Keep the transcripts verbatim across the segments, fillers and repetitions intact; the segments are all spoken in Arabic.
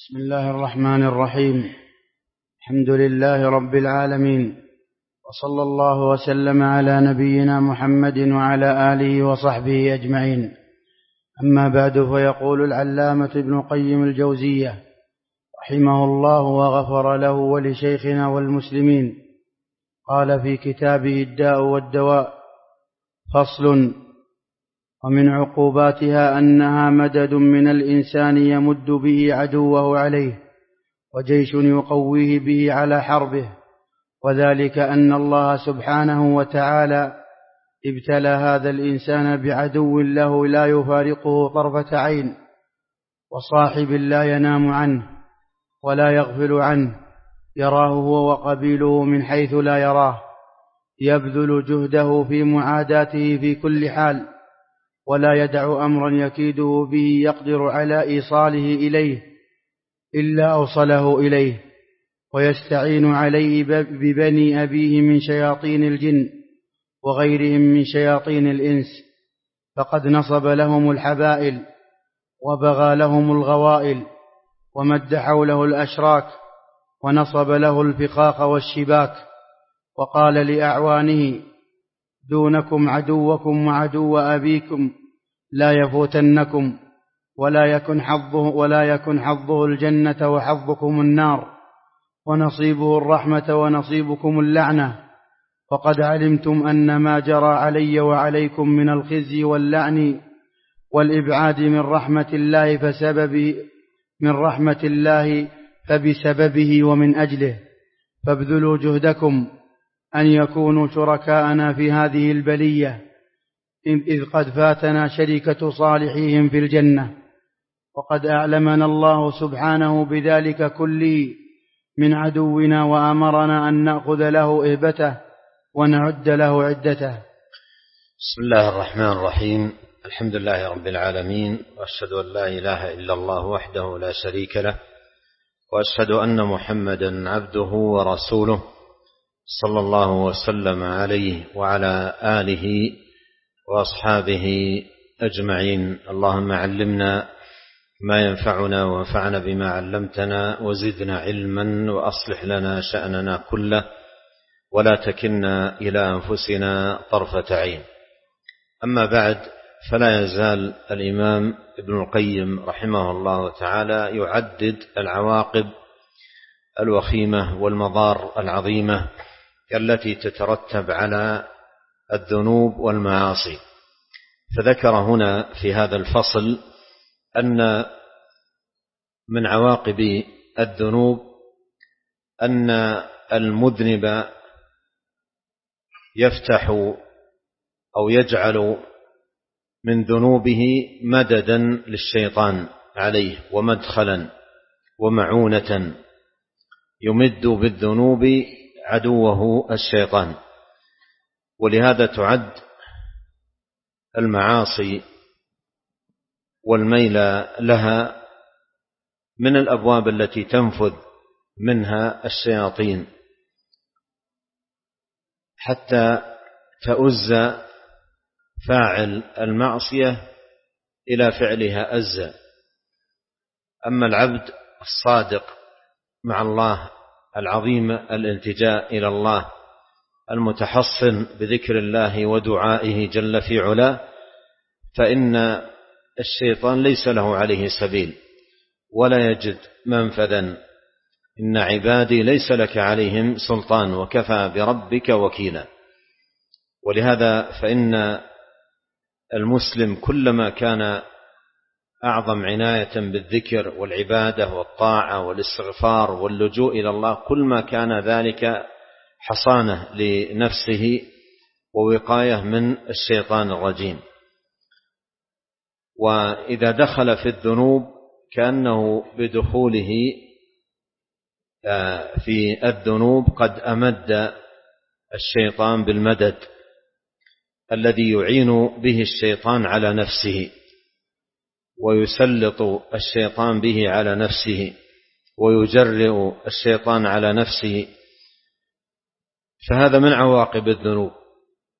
بسم الله الرحمن الرحيم. الحمد لله رب العالمين، وصلى الله وسلم على نبينا محمد وعلى آله وصحبه أجمعين. أما بعد، فيقول العلامة ابن القيم الجوزية رحمه الله وغفر له ولشيخنا والمسلمين، قال في كتابه الداء والدواء: فصل: ومن عقوباتها أنها مدد من الإنسان يمد به عدوه عليه، وجيش يقويه به على حربه، وذلك أن الله سبحانه وتعالى ابتلى هذا الإنسان بعدو له لا يفارقه طرفة عين، وصاحب لا ينام عنه ولا يغفل عنه، يراه هو وقبيله من حيث لا يراه، يبذل جهده في معاداته في كل حال، ولا يدع أمرا يكيده به يقدر على إيصاله إليه إلا أوصله إليه، ويستعين عليه ببني أبيه من شياطين الجن وغيرهم من شياطين الإنس، فقد نصب لهم الحبائل وبغى لهم الغوائل، ومد حوله الأشراك، ونصب له الفخاخ والشباك، وقال لأعوانه: دونكم عدوكم وعدو أبيكم لا يفوتنكم، ولا يكن حظه, ولا يكن حظه الجنة وحظكم النار، ونصيبه الرحمة ونصيبكم اللعنة، وقد علمتم أن ما جرى علي وعليكم من الخزي واللعن والإبعاد من رحمة الله فسببه من رحمة الله فبسببه ومن أجله، فابذلوا جهدكم أن يكونوا شركاءنا في هذه البلية، إذ قد فاتنا شركة صالحيهم في الجنة، وقد أعلمنا الله سبحانه بذلك كله من عدونا، وأمرنا أن نأخذ له إهبته ونعد له عدته. بسم الله الرحمن الرحيم. الحمد لله رب العالمين، وأشهد أن لا إله إلا الله وحده لا شريك له، وأشهد أن محمدا عبده ورسوله، صلى الله وسلم عليه وعلى آله وأصحابه أجمعين. اللهم علمنا ما ينفعنا، وانفعنا بما علمتنا، وزدنا علما، وأصلح لنا شأننا كله، ولا تكلنا إلى أنفسنا طرفة عين. أما بعد، فلا يزال الإمام ابن القيم رحمه الله تعالى يعدد العواقب الوخيمة والمضار العظيمة التي تترتب على الذنوب والمعاصي. فذكر هنا في هذا الفصل أن من عواقب الذنوب أن المذنب يفتح أو يجعل من ذنوبه مددا للشيطان عليه، ومدخلا ومعونة يمد بالذنوب عدوه الشيطان. ولهذا تعد المعاصي والميل لها من الأبواب التي تنفذ منها الشياطين حتى تؤز فاعل المعصية إلى فعلها أزا. أما العبد الصادق مع الله العظيم الالتجاء إلى الله المتحصن بذكر الله ودعائه جل في علاه، فإن الشيطان ليس له عليه سبيل ولا يجد منفذا. إن عبادي ليس لك عليهم سلطان وكفى بربك وكيلا. ولهذا فإن المسلم كلما كان أعظم عناية بالذكر والعبادة والطاعة والاستغفار واللجوء إلى الله، كل ما كان ذلك حصانة لنفسه ووقاية من الشيطان الرجيم. وإذا دخل في الذنوب كأنه بدخوله في الذنوب قد أمد الشيطان بالمدد الذي يعين به الشيطان على نفسه، ويسلط الشيطان به على نفسه، ويجرئ الشيطان على نفسه. فهذا من عواقب الذنوب،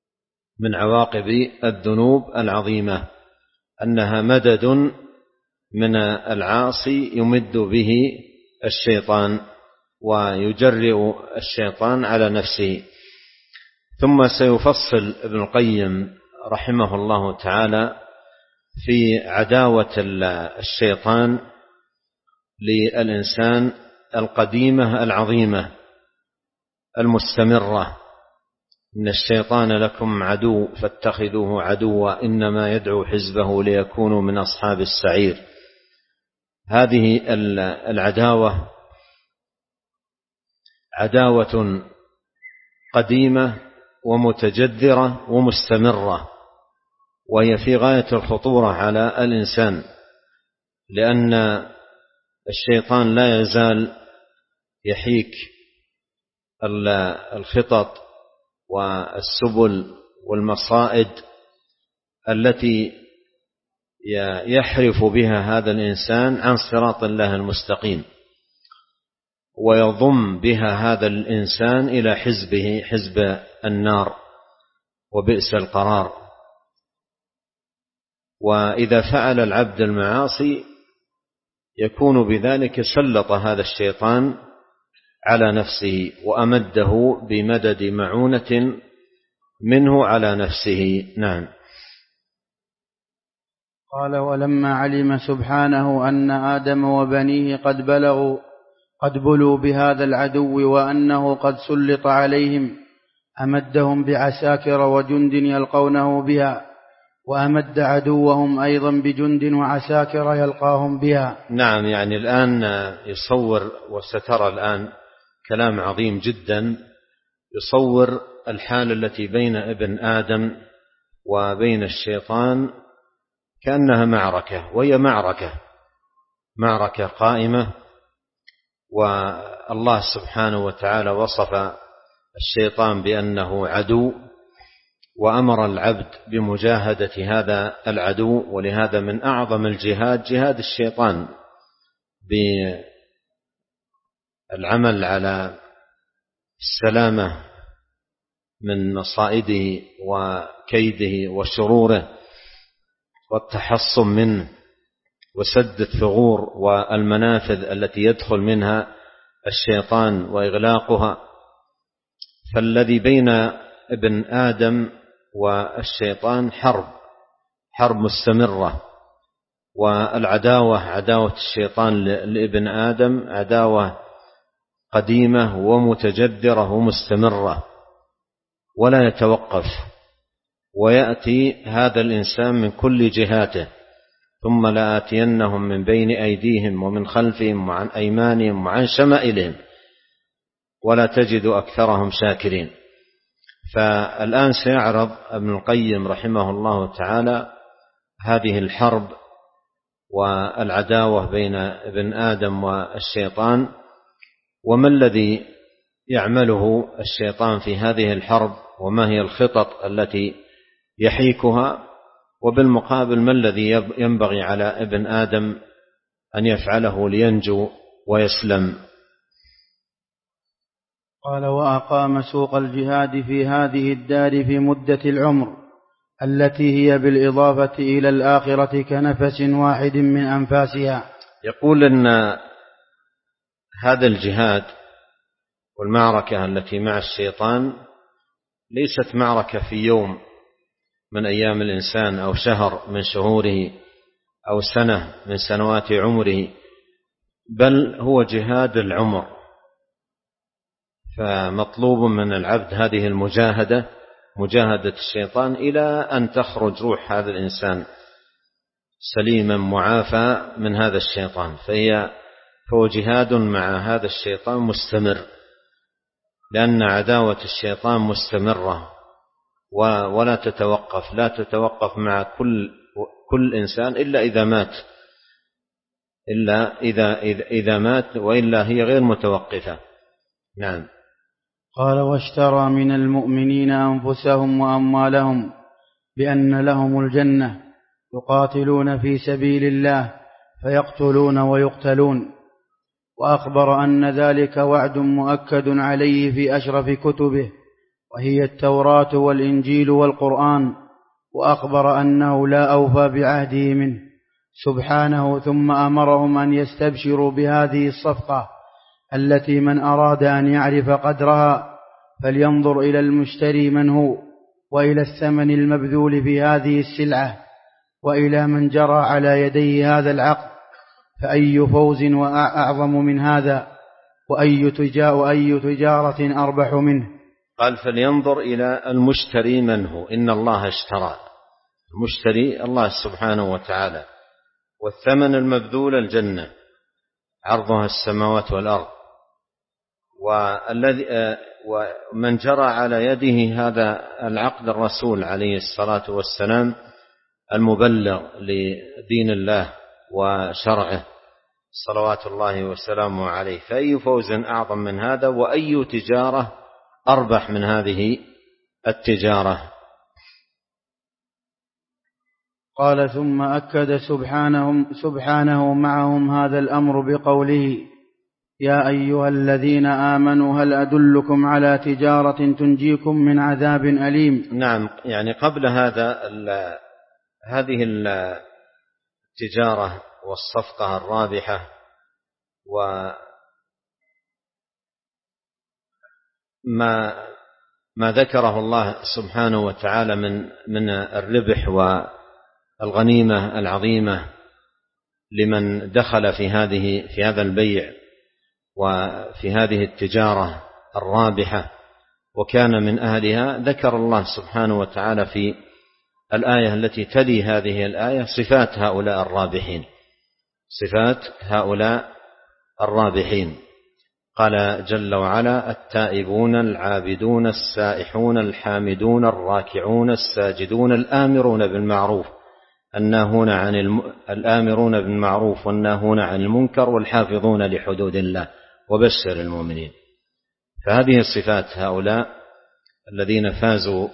من عواقب الذنوب العظيمة، أنها مدد من العاصي يمد به الشيطان ويجرئ الشيطان على نفسه. ثم سيفصل ابن القيم رحمه الله تعالى في عداوة الشيطان للإنسان القديمة العظيمة المستمرة: إن الشيطان لكم عدو فاتخذوه عدوا إنما يدعو حزبه ليكونوا من أصحاب السعير. هذه العداوة عداوة قديمة ومتجذرة ومستمرة، وهي في غاية الخطورة على الإنسان، لأن الشيطان لا يزال يحيك الخطط والسبل والمصائد التي يحرف بها هذا الإنسان عن صراط الله المستقيم، ويضم بها هذا الإنسان إلى حزبه، حزب النار، وبئس القرار. وإذا فعل العبد المعاصي يكون بذلك سلط هذا الشيطان على نفسه وأمده بمدد معونة منه على نفسه. نعم. قال: ولما علم سبحانه أن آدم وبنيه قد بلغوا قد بلوا بهذا العدو وأنه قد سلط عليهم أمدهم بعساكر وجند يلقونه بها، وأمد عدوهم أيضا بجند وعساكر يلقاهم بها. نعم، يعني الآن يصور، وسترى الآن كلام عظيم جدا يصور الحال التي بين ابن آدم وبين الشيطان كأنها معركة، وهي معركة معركة قائمة. والله سبحانه وتعالى وصف الشيطان بأنه عدو، وأمر العبد بمجاهدة هذا العدو. ولهذا من أعظم الجهاد جهاد الشيطان بالعمل على السلامة من مصائده وكيده وشروره والتحصن منه وسد الثغور والمنافذ التي يدخل منها الشيطان وإغلاقها. فالذي بين ابن آدم والشيطان حرب حرب مستمرة، والعداوة عداوة الشيطان لابن آدم عداوة قديمة ومتجذرة ومستمرة ولا يتوقف، ويأتي هذا الإنسان من كل جهاته: ثم لآتينهم من بين أيديهم ومن خلفهم وعن أيمانهم وعن شمائلهم ولا تجد أكثرهم شاكرين. فالآن سيعرض ابن القيم رحمه الله تعالى هذه الحرب والعداوة بين ابن آدم والشيطان، وما الذي يعمله الشيطان في هذه الحرب، وما هي الخطط التي يحيكها، وبالمقابل ما الذي ينبغي على ابن آدم أن يفعله لينجو ويسلم. قال: وأقام سوق الجهاد في هذه الدار في مدة العمر التي هي بالإضافة إلى الآخرة كنفس واحد من أنفاسها. يقول أن هذا الجهاد والمعركة التي مع الشيطان ليست معركة في يوم من أيام الإنسان، أو شهر من شهوره، أو سنة من سنوات عمره، بل هو جهاد العمر. فمطلوب من العبد هذه المجاهدة، مجاهدة الشيطان إلى أن تخرج روح هذا الإنسان سليما معافى من هذا الشيطان. فهي فهو جهاد مع هذا الشيطان مستمر، لأن عداوة الشيطان مستمرة ولا تتوقف، لا تتوقف مع كل كل إنسان إلا إذا مات، إلا إذا إذا, إذا مات، وإلا هي غير متوقفة. نعم. قال: واشترى من المؤمنين أنفسهم وأموالهم بأن لهم الجنة يقاتلون في سبيل الله فيقتلون ويقتلون، وأخبر أن ذلك وعد مؤكد عليه في أشرف كتبه وهي التوراة والإنجيل والقرآن، وأخبر أنه لا أوفى بعهده منه سبحانه ثم أمرهم أن يستبشروا بهذه الصفقة التي من أراد أن يعرف قدرها فلينظر إلى المشتري من هو، وإلى الثمن المبذول في هذه السلعة، وإلى من جرى على يديه هذا العقد، فأي فوز وأعظم من هذا، وأي وأي تجارة أربح منه. قال فلينظر إلى المشتري من هو، إن الله اشترى، المشتري الله سبحانه وتعالى، والثمن المبذول الجنة عرضها السماوات والأرض، والذي ومن جرى على يده هذا العقد الرسول عليه الصلاة والسلام المبلغ لدين الله وشرعه صلوات الله وسلامه عليه، فأي فوز أعظم من هذا، وأي تجارة أربح من هذه التجارة. قال ثم أكد سبحانه, سبحانه معهم هذا الأمر بقوله يا أيها الذين آمنوا هل أدلكم على تجارة تنجيكم من عذاب أليم. نعم، يعني قبل هذا هذه التجارة والصفقة الرابحة وما ما ذكره الله سبحانه وتعالى من من الربح والغنيمة العظيمة لمن دخل في هذه في هذا البيع وفي هذه التجارة الرابحة وكان من أهلها، ذكر الله سبحانه وتعالى في الآية التي تلي هذه الآية صفات هؤلاء الرابحين، صفات هؤلاء الرابحين. قال جل وعلا التائبون العابدون السائحون الحامدون الراكعون الساجدون الآمرون بالمعروف الناهون عن الم... الآمرون بالمعروف والناهون عن المنكر والحافظون لحدود الله وبشر المؤمنين. فهذه صفات هؤلاء الذين فازوا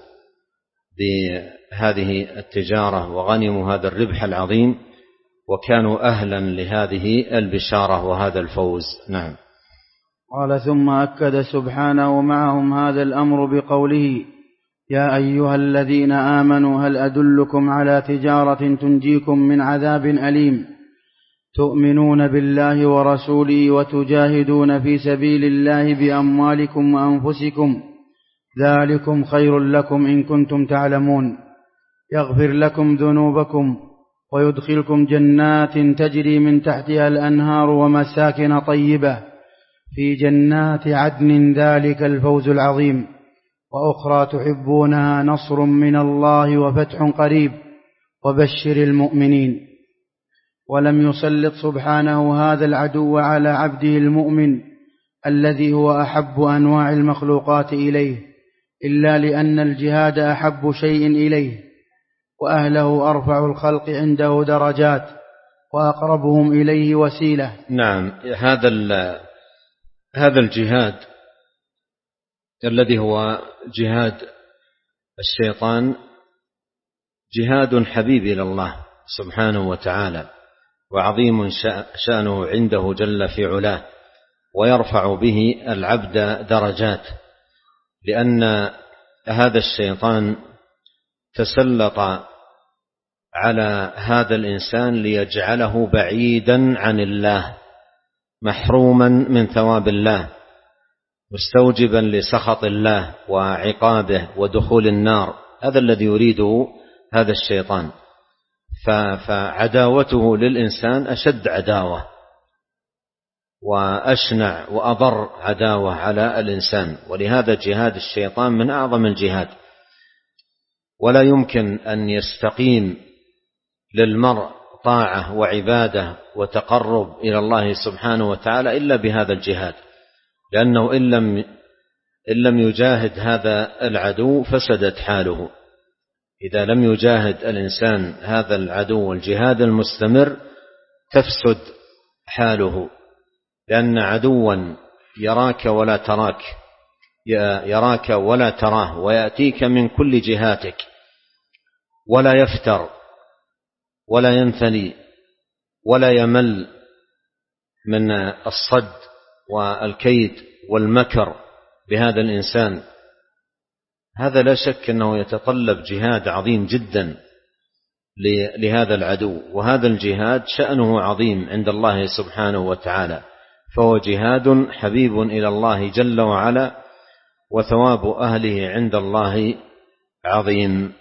بهذه التجارة وغنموا هذا الربح العظيم وكانوا أهلا لهذه البشارة وهذا الفوز. نعم. قال ثم أكد سبحانه معهم هذا الأمر بقوله يا أيها الذين آمنوا هل أدلكم على تجارة تنجيكم من عذاب أليم تؤمنون بالله ورسوله وتجاهدون في سبيل الله بأموالكم وأنفسكم ذلكم خير لكم إن كنتم تعلمون يغفر لكم ذنوبكم ويدخلكم جنات تجري من تحتها الأنهار ومساكن طيبة في جنات عدن ذلك الفوز العظيم وأخرى تحبونها نصر من الله وفتح قريب وبشر المؤمنين. ولم يسلط سبحانه هذا العدو على عبده المؤمن الذي هو أحب أنواع المخلوقات إليه إلا لأن الجهاد أحب شيء إليه وأهله أرفع الخلق عنده درجات وأقربهم إليه وسيلة. نعم، هذا هذا الجهاد الذي هو جهاد الشيطان جهاد حبيب إلى الله سبحانه وتعالى وعظيم شأنه عنده جل في علاه ويرفع به العبد درجات، لأن هذا الشيطان تسلط على هذا الإنسان ليجعله بعيدا عن الله محروما من ثواب الله مستوجبا لسخط الله وعقابه ودخول النار. هذا الذي يريده هذا الشيطان، فعداوته للإنسان أشد عداوة وأشنع وأضر عداوة على الإنسان، ولهذا جهاد الشيطان من أعظم الجهاد، ولا يمكن أن يستقيم للمرء طاعة وعبادة وتقرب إلى الله سبحانه وتعالى إلا بهذا الجهاد، لأنه إن لم إن لم يجاهد هذا العدو فسدت حاله. إذا لم يجاهد الإنسان هذا العدو الجهاد المستمر تفسد حاله، لأن عدوا يراك ولا تراك يراك ولا تراه ويأتيك من كل جهاتك ولا يفتر ولا ينثني ولا يمل من الصد والكيد والمكر بهذا الإنسان. هذا لا شك أنه يتطلب جهاد عظيم جدا لهذا العدو. وهذا الجهاد شأنه عظيم عند الله سبحانه وتعالى، فهو جهاد حبيب إلى الله جل وعلا، وثواب أهله عند الله عظيم.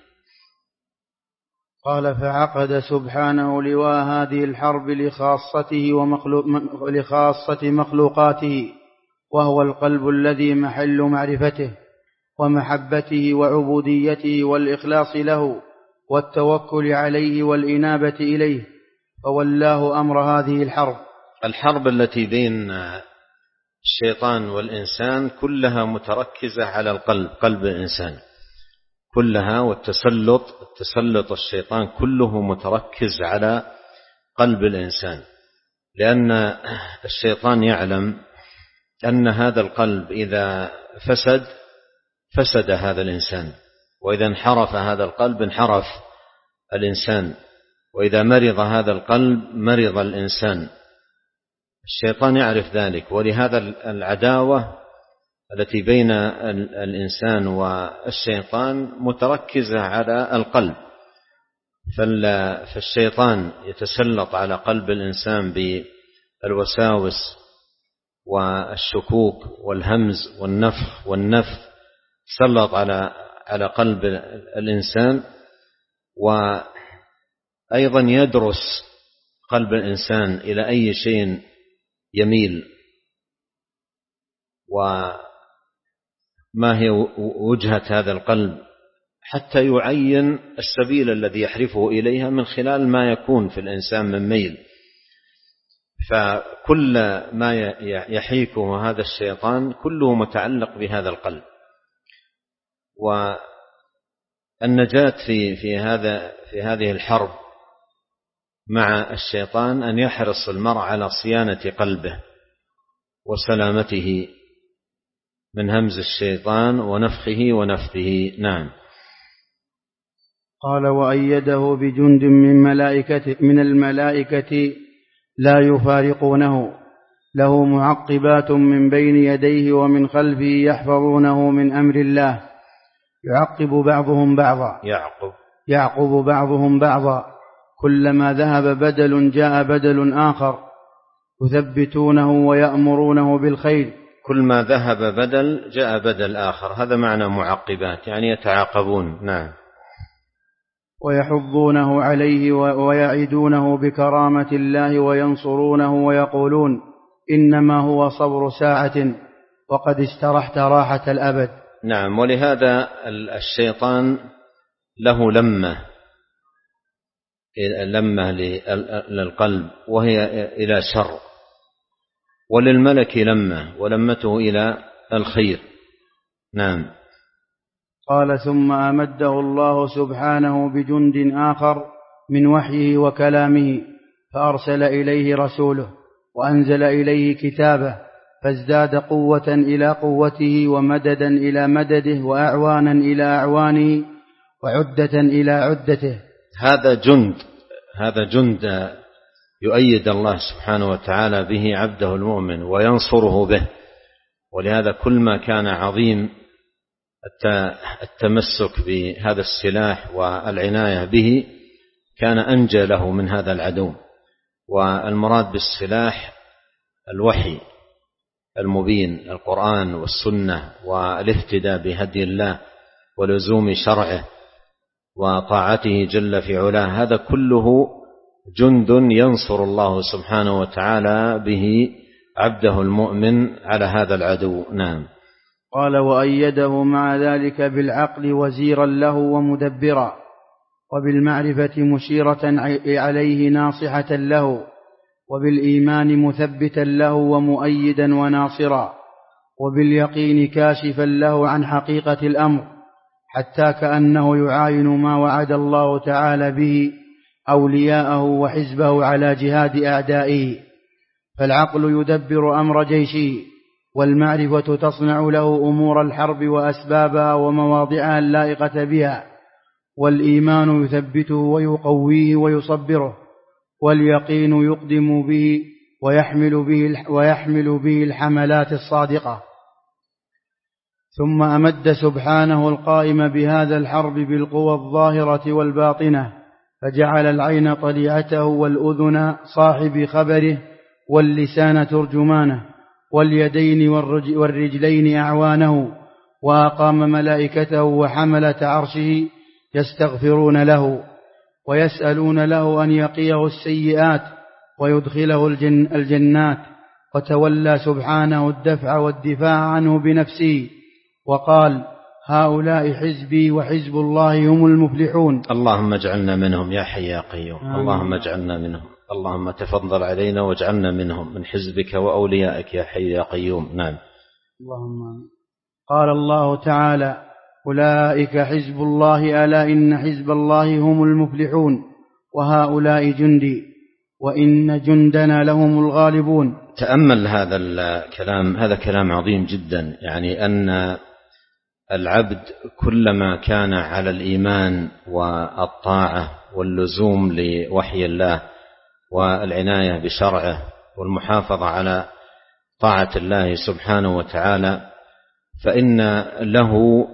قال: فعقد سبحانه لواء هذه الحرب لخاصته ومخلوق لخاصة مخلوقاته، وهو القلب الذي محل معرفته ومحبته وعبوديته والإخلاص له والتوكل عليه والإنابة إليه، فولاه أمر هذه الحرب. الحرب التي بين الشيطان والإنسان كلها متركزة على القلب، قلب الإنسان كلها، والتسلط التسلط الشيطان كله متركز على قلب الإنسان، لأن الشيطان يعلم أن هذا القلب إذا فسد فسد هذا الإنسان، وإذا انحرف هذا القلب انحرف الإنسان، وإذا مرض هذا القلب مرض الإنسان. الشيطان يعرف ذلك، ولهذا العداوة التي بين الإنسان والشيطان متركزة على القلب، فالشيطان يتسلط على قلب الإنسان بالوساوس والشكوك والهمز والنفخ والنفث، سلط على على قلب الإنسان، وأيضا يدرس قلب الإنسان إلى أي شيء يميل، وما هي وجهة هذا القلب، حتى يعين السبيل الذي يحرفه إليها من خلال ما يكون في الإنسان من ميل. فكل ما يحيكه هذا الشيطان كله متعلق بهذا القلب. والنجاة في في هذا في هذه الحرب مع الشيطان أن يحرص المرء على صيانة قلبه وسلامته من همز الشيطان ونفخه ونفثه. نعم. قال: وأيده بجند من ملائكة من الملائكة لا يفارقونه، له معقبات من بين يديه ومن خلفه يحفظونه من أمر الله، يعقب بعضهم بعضا يعقب يعقب بعضهم بعضا كلما ذهب بدل جاء بدل آخر، يثبتونه ويأمرونه بالخير. كل ما ذهب بدل جاء بدل آخر، هذا معنى معقبات، يعني يتعاقبون. نعم. ويحضونه عليه ويعدونه بكرامة الله وينصرونه ويقولون: إنما هو صبر ساعة وقد استرحت راحة الأبد. نعم. ولهذا الشيطان له لمة لمة للقلب وهي إلى شر، وللملك لمة ولمته إلى الخير. نعم. قال: ثم أمده الله سبحانه بجند آخر من وحيه وكلامه، فأرسل إليه رسوله وأنزل إليه كتابه، فازداد قوة إلى قوته ومددا إلى مدده وأعوانا إلى أعوانه وعدة إلى عدته. هذا جند هذا جند يؤيد الله سبحانه وتعالى به عبده المؤمن وينصره به، ولهذا كل ما كان عظيم التمسك بهذا السلاح والعناية به كان أنجى له من هذا العدو. والمراد بالسلاح الوحي المبين، القرآن والسنة، والاهتداء بهدي الله ولزوم شرعه وطاعته جل في علاه، هذا كله جند ينصر الله سبحانه وتعالى به عبده المؤمن على هذا العدو. نعم. قال: وأيده مع ذلك بالعقل وزيرا له ومدبرا، وبالمعرفة مشيرة عليه ناصحة له، وبالإيمان مثبتا له ومؤيدا وناصرا، وباليقين كاشفا له عن حقيقة الأمر، حتى كأنه يعاين ما وعد الله تعالى به أولياءه وحزبه على جهاد أعدائه. فالعقل يدبر أمر جيشه، والمعرفة تصنع له أمور الحرب وأسبابها ومواضعها اللائقة بها، والإيمان يثبته ويقويه ويصبره، واليقين يقدم به ويحمل به, ويحمل به الحملات الصادقة. ثم أمد سبحانه القائم بهذا الحرب بالقوى الظاهرة والباطنة فجعل العين طليعته والأذن صاحب خبره واللسان ترجمانه واليدين والرجلين أعوانه، وأقام ملائكته وحملة عرشه يستغفرون له ويسألون له أن يقيه السيئات ويدخله الجن الجنات، وتولى سبحانه الدفع والدفاع عنه بنفسه وقال: هؤلاء حزبي وحزب الله هم المفلحون. اللهم اجعلنا منهم يا حي يا قيوم. آمين. اللهم اجعلنا منهم. اللهم تفضل علينا واجعلنا منهم، من حزبك وأوليائك يا حي يا قيوم. نعم. اللهم. قال الله تعالى: أولئك حزب الله ألا إن حزب الله هم المفلحون وهؤلاء جندي وإن جندنا لهم الغالبون. تأمل هذا الكلام، هذا كلام عظيم جدا، يعني أن العبد كلما كان على الإيمان والطاعة واللزوم لوحي الله والعناية بشرعه والمحافظة على طاعة الله سبحانه وتعالى، فإن له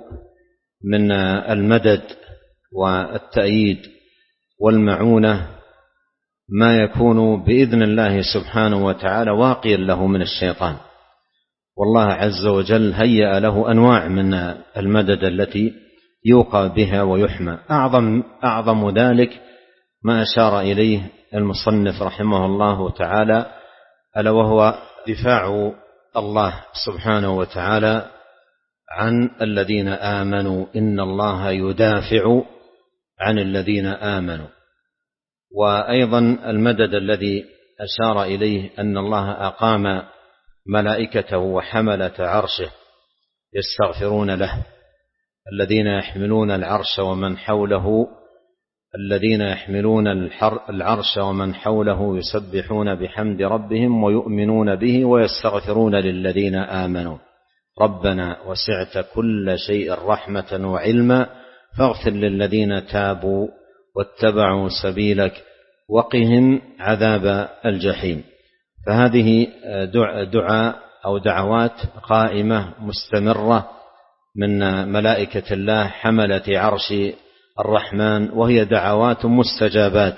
من المدد والتأييد والمعونة ما يكون بإذن الله سبحانه وتعالى واقيا له من الشيطان. والله عز وجل هيأ له أنواع من المدد التي يوقى بها ويحمى. أعظم, أعظم ذلك ما أشار إليه المصنف رحمه الله تعالى، ألا وهو دفاع الله سبحانه وتعالى عن الذين آمنوا، إن الله يدافع عن الذين آمنوا. وأيضا المدد الذي أشار إليه أن الله أقام ملائكته وحملة عرشه يستغفرون له، الذين يحملون العرش ومن حوله الذين يحملون العرش ومن حوله يسبحون بحمد ربهم ويؤمنون به ويستغفرون للذين آمنوا ربنا وسعت كل شيء رحمة وعلما فاغفر للذين تابوا واتبعوا سبيلك وقهم عذاب الجحيم. فهذه دعاء أو دعوات قائمة مستمرة من ملائكة الله حملة عرش الرحمن، وهي دعوات مستجابات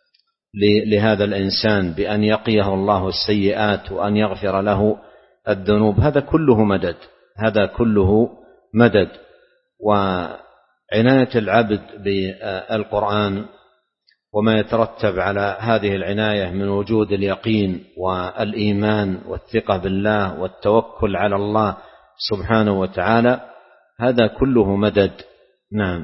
لهذا الإنسان بأن يقيه الله السيئات وأن يغفر له الذنوب. هذا كله مدد، هذا كله مدد. وعناية العبد بالقرآن وما يترتب على هذه العناية من وجود اليقين والإيمان والثقة بالله والتوكل على الله سبحانه وتعالى، هذا كله مدد. نعم.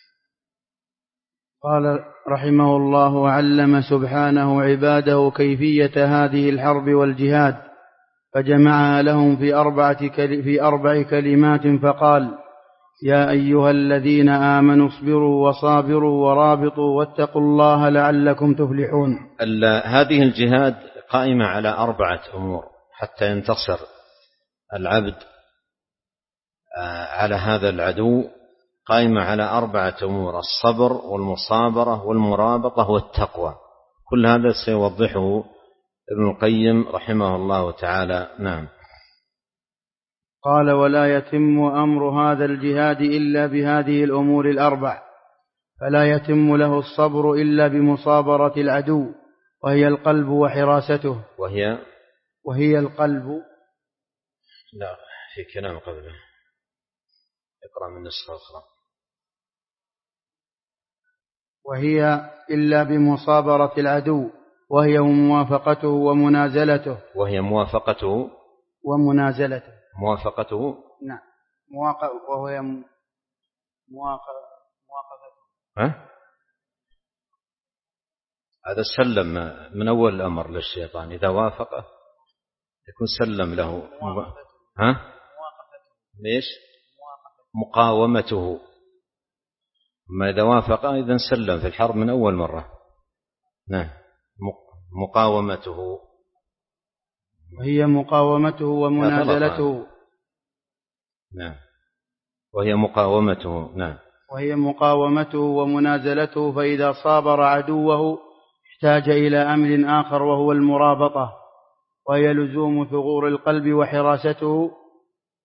قال رحمه الله: وعلم سبحانه عباده كيفية هذه الحرب والجهاد، فجمعها لهم في أربعة في أربع كلمات فقال: يا أيها الذين آمنوا اصبروا وصابروا ورابطوا واتقوا الله لعلكم تفلحون. هذه الجهاد قائمة على أربعة أمور حتى ينتصر العبد على هذا العدو، قائمة على أربعة أمور: الصبر والمصابرة والمرابطة والتقوى. كل هذا سيوضحه ابن القيم رحمه الله تعالى. نعم. قال: ولا يتم أمر هذا الجهاد إلا بهذه الأمور الأربع، فلا يتم له الصبر إلا بمصابرة العدو، وهي القلب وحراسته. وهي وهي القلب. لا، في كلام قبله، اقرأ من نسخة أخرى. وهي إلا بمصابرة العدو، وهي موافقته ومنازلته. وهي موافقته ومنازلته. موافقته. نعم. مواقع وهي مواقع موافقته. ها؟ هذا سلم من أول الأمر للشيطان، إذا وافقه يكون سلم له. موافقته. ها؟ موافقته. ليش؟ مقاومته. ما إذا وافقه إذا سلم في الحرب من أول مرة. نعم. مقاومته. وهي مقاومته ومنازلته. نعم. وهي مقاومته. نعم. وهي مقاومته ومنازلته، فإذا صابر عدوه احتاج إلى أمر آخر وهو المرابطة، وهي لزوم ثغور القلب وحراسته.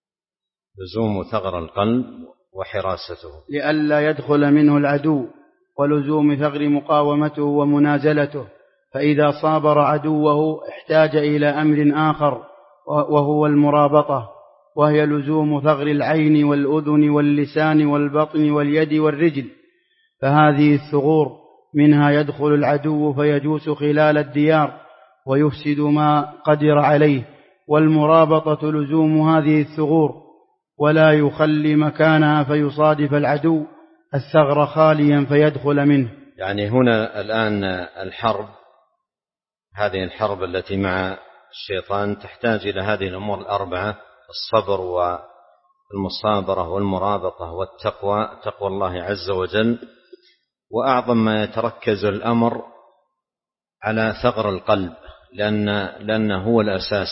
لزوم ثغر القلب وحراسته، لئلا يدخل منه العدو، ولزوم ثغر مقاومته ومنازلته، فإذا صابر عدوه احتاج إلى أمر آخر وهو المرابطة، وهي لزوم ثغر العين والأذن واللسان والبطن واليد والرجل. فهذه الثغور منها يدخل العدو فيجوس خلال الديار ويفسد ما قدر عليه، والمرابطة لزوم هذه الثغور ولا يخلي مكانها فيصادف العدو الثغر خاليا فيدخل منه. يعني هنا الآن الحرب، هذه الحرب التي مع الشيطان تحتاج إلى هذه الأمور الأربعة: الصبر والمصابرة والمرابطة والتقوى، تقوى الله عز وجل. وأعظم ما يتركز الأمر على ثغر القلب، لأن لأنه هو الأساس.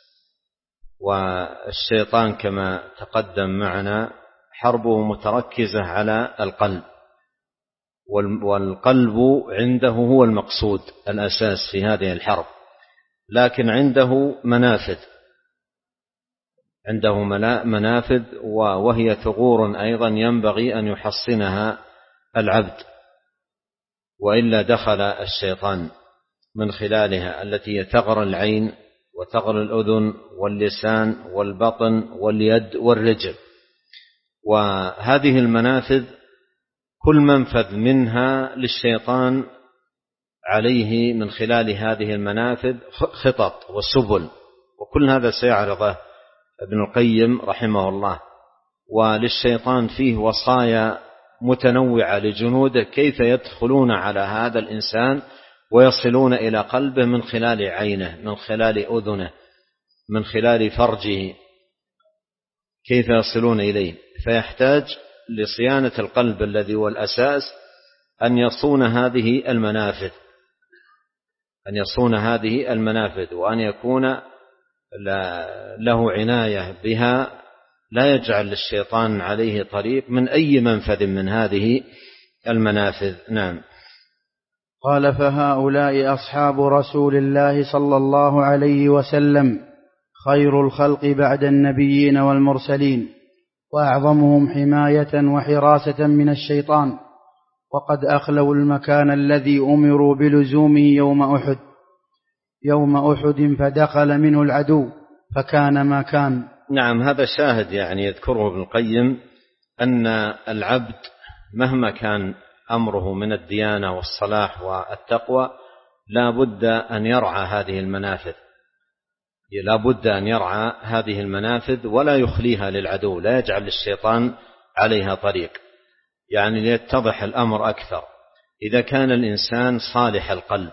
والشيطان كما تقدم معنا حربه متركزة على القلب، والقلب عنده هو المقصود الأساس في هذه الحرب، لكن عنده منافذ عنده منافذ وهي ثغور أيضا ينبغي أن يحصنها العبد، وإلا دخل الشيطان من خلالها، التي هي ثغر العين وثغر الأذن واللسان والبطن واليد والرجل. وهذه المنافذ كل منفذ منها للشيطان عليه من خلال هذه المنافذ خطط وسبل، وكل هذا سيعرضه ابن القيم رحمه الله. وللشيطان فيه وصايا متنوعة لجنوده كيف يدخلون على هذا الإنسان ويصلون إلى قلبه من خلال عينه، من خلال أذنه، من خلال فرجه، كيف يصلون إليه. فيحتاج لصيانة القلب الذي هو الأساس أن يصون هذه المنافذ أن يصون هذه المنافذ وأن يكون له عناية بها، لا يجعل للشيطان عليه طريق من أي منفذ من هذه المنافذ. نعم. قال: فهؤلاء أصحاب رسول الله صلى الله عليه وسلم خير الخلق بعد النبيين والمرسلين، وأعظمهم حماية وحراسة من الشيطان، وقد أخلوا المكان الذي أمروا بلزومه يوم أحد يوم أحد فدخل منه العدو فكان ما كان. نعم، هذا شاهد يعني يذكره ابن القيم أن العبد مهما كان أمره من الديانة والصلاح والتقوى لا بد أن يرعى هذه المنافذ لا بد أن يرعى هذه المنافذ ولا يخليها للعدو، لا يجعل للشيطان عليها طريق. يعني ليتضح الأمر أكثر، إذا كان الإنسان صالح القلب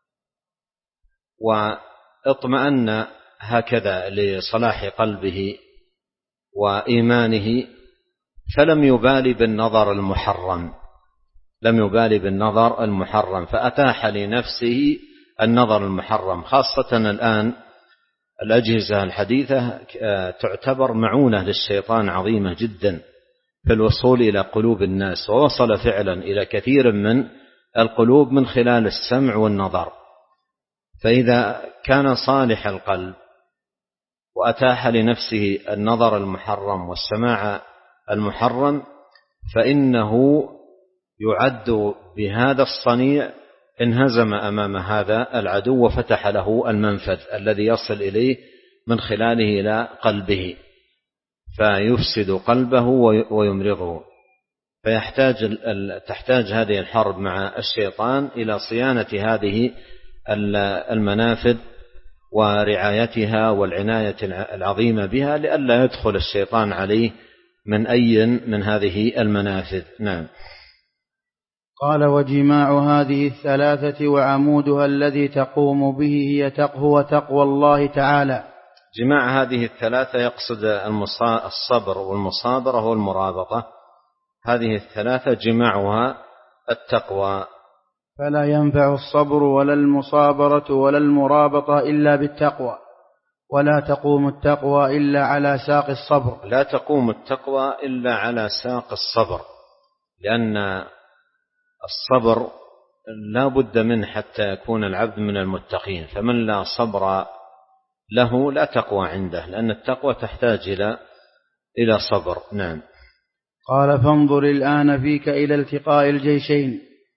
واطمأن هكذا لصلاح قلبه وإيمانه فلم يبالي بالنظر المحرم لم يبالي بالنظر المحرم فأتاح لنفسه النظر المحرم. خاصة الآن الأجهزة الحديثة تعتبر معونة للشيطان عظيمة جدا في الوصول إلى قلوب الناس، ووصل فعلا إلى كثير من القلوب من خلال السمع والنظر. فإذا كان صالح القلب وأتاح لنفسه النظر المحرم والسماع المحرم فإنه يعد بهذا الصنيع انهزم أمام هذا العدو وفتح له المنفذ الذي يصل إليه من خلاله إلى قلبه فيفسد قلبه ويمرضه. فيحتاج تحتاج هذه الحرب مع الشيطان إلى صيانة هذه المنافذ ورعايتها والعناية العظيمة بها لئلا يدخل الشيطان عليه من أي من هذه المنافذ. نعم. قال: وجماع هذه الثلاثة وعمودها الذي تقوم به هي تقوى تقوى الله تعالى. جماع هذه الثلاثة يقصد الصبر والمصابرة والمرابطة، هذه الثلاثة جماعها التقوى. فلا ينفع الصبر ولا المصابرة ولا المرابطة إلا بالتقوى، ولا تقوم التقوى إلا على ساق الصبر. لا تقوم التقوى إلا على ساق الصبر، لأن الصبر لا بد منه حتى يكون العبد من المتقين، فمن لا صبر له لا تقوى عنده، لأن التقوى تحتاج إلى إلى صبر. نعم. قال: فانظر الآن فيك إلى التقاء الجيشين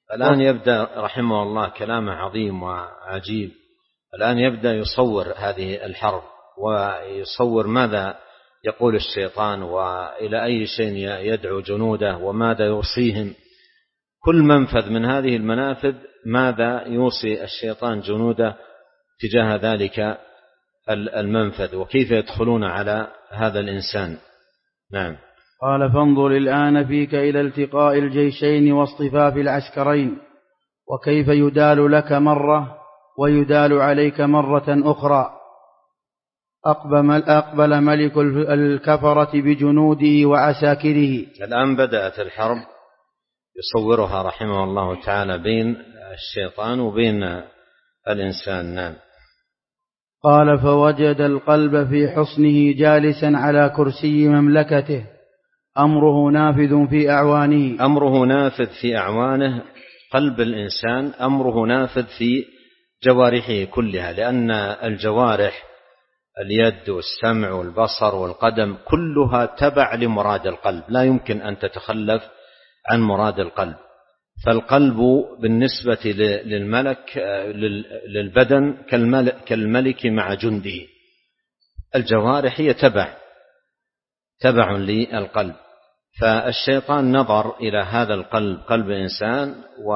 الآن يبدأ رحمه الله كلامه عظيم وعجيب. الآن يبدأ يصور هذه الحرب ويصور ماذا يقول الشيطان وإلى أي شيء يدعو جنوده وماذا يوصيهم. كل منفذ من هذه المنافذ ماذا يوصي الشيطان جنوده تجاه ذلك المنفذ وكيف يدخلون على هذا الإنسان. نعم. قال فانظر الآن فيك إلى التقاء الجيشين واصطفاف العسكرين وكيف يدال لك مرة ويدال عليك مرة أخرى. أقبل ملك الكفرة بجنوده وعساكره. الآن بدأت الحرب يصورها رحمه الله تعالى بين الشيطان وبين الإنسان. نعم. قال فوجد القلب في حصنه جالسا على كرسي مملكته أمره نافذ في أعوانه. أمره نافذ في أعوانه. قلب الإنسان أمره نافذ في جوارحه كلها، لأن الجوارح اليد والسمع والبصر والقدم كلها تبع لمراد القلب، لا يمكن أن تتخلف عن مراد القلب. فالقلب بالنسبة للملك للبدن كالملك مع جنده. الجوارح هي تبع تبع للقلب. فالشيطان نظر إلى هذا القلب قلب إنسان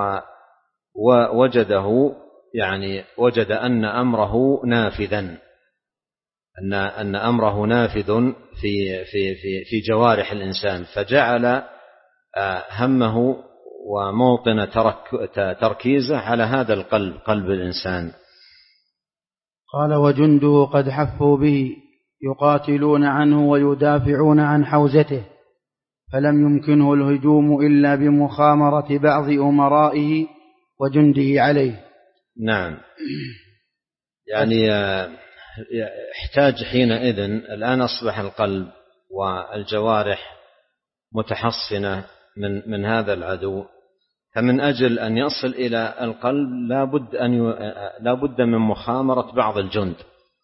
ووجده يعني وجد أن أمره نافذا أن أن أمره نافذ في في في في جوارح الإنسان، فجعل همه وموطن تركيزه على هذا القلب قلب الإنسان. قال وجنده قد حفوا به يقاتلون عنه ويدافعون عن حوزته، فلم يمكنه الهجوم إلا بمخامرة بعض أمرائه وجنده عليه. نعم. يعني احتاج حينئذ، الآن أصبح القلب والجوارح متحصنة من من هذا العدو، فمن أجل أن يصل إلى القلب لابد أن ي... لابد من مخامرة بعض الجند،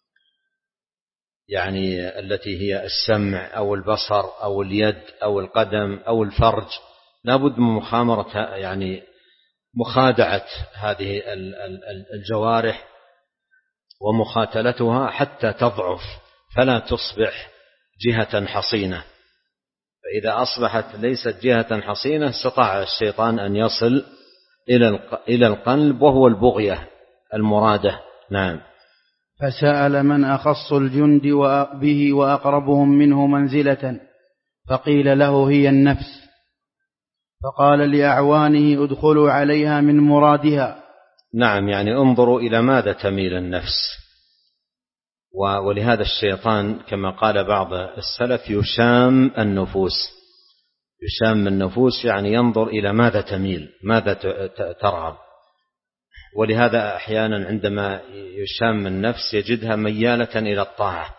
يعني التي هي السمع أو البصر أو اليد أو القدم أو الفرج، لابد من مخامرة يعني مخادعة هذه الجوارح ومخاتلتها حتى تضعف فلا تصبح جهة حصينة. فإذا أصبحت ليست جهة حصينة استطاع الشيطان أن يصل إلى القلب وهو البغية المرادة. نعم. فسأل من أخص الجند به وأقربهم منه منزلة، فقيل له هي النفس، فقال لأعوانه ادخلوا عليها من مرادها. نعم، يعني انظروا إلى ماذا تميل النفس. ولهذا الشيطان كما قال بعض السلف يشام النفوس. يشام النفوس يعني ينظر إلى ماذا تميل، ماذا ترغب. ولهذا أحيانا عندما يشام النفس يجدها ميالة إلى الطاعة،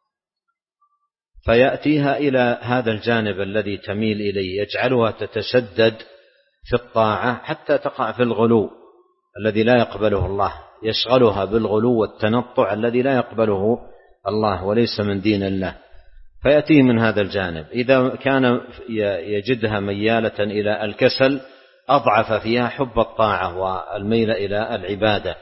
فيأتيها إلى هذا الجانب الذي تميل إليه، يجعلها تتشدد في الطاعة حتى تقع في الغلو الذي لا يقبله الله، يشغلها بالغلو والتنطع الذي لا يقبله الله وليس من دين الله، فيأتيه من هذا الجانب. إذا كان يجدها ميالة إلى الكسل أضعف فيها حب الطاعة والميل إلى العبادة.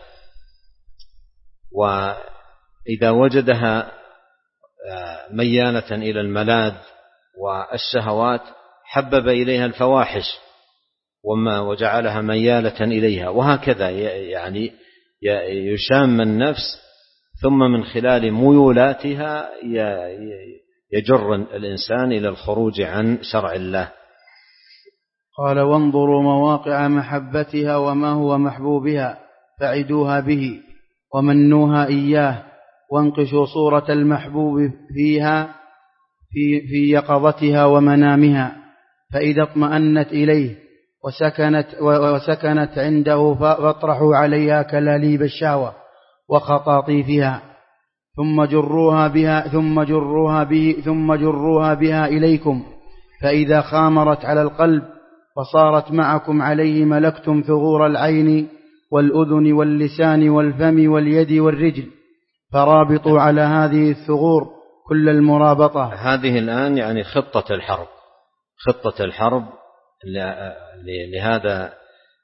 وإذا وجدها ميالة إلى الملاذ والشهوات حبب إليها الفواحش وما وجعلها ميالة إليها، وهكذا يعني يشام النفس، ثم من خلال ميولاتها يجر الإنسان إلى الخروج عن شرع الله. قال وانظروا مواقع محبتها وما هو محبوبها فعدوها به ومنوها إياه، وانقشوا صورة المحبوب فيها في, في يقظتها ومنامها، فإذا اطمأنت إليه وسكنت, وسكنت عنده فاطرحوا عليها كلاليب الشهوة وخطاطيفها، ثم جروها بها ثم جروها به ثم جروها بها إليكم، فإذا خامرت على القلب فصارت معكم عليه ملكتم ثغور العين والأذن واللسان والفم واليد والرجل، فرابطوا على هذه الثغور كل المرابطة. هذه الآن يعني خطة الحرب، خطة الحرب لهذا